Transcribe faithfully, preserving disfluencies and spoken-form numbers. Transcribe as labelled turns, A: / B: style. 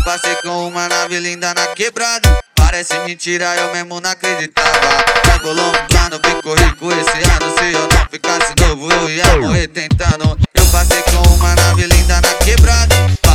A: passei com uma nave linda na quebrada. Parece mentira, eu mesmo não acreditava. Nós bolou um plano, ficou rico esse ano. Se eu não ficasse novo, eu ia morrer tentando. Eu passei com uma nave linda na quebrada.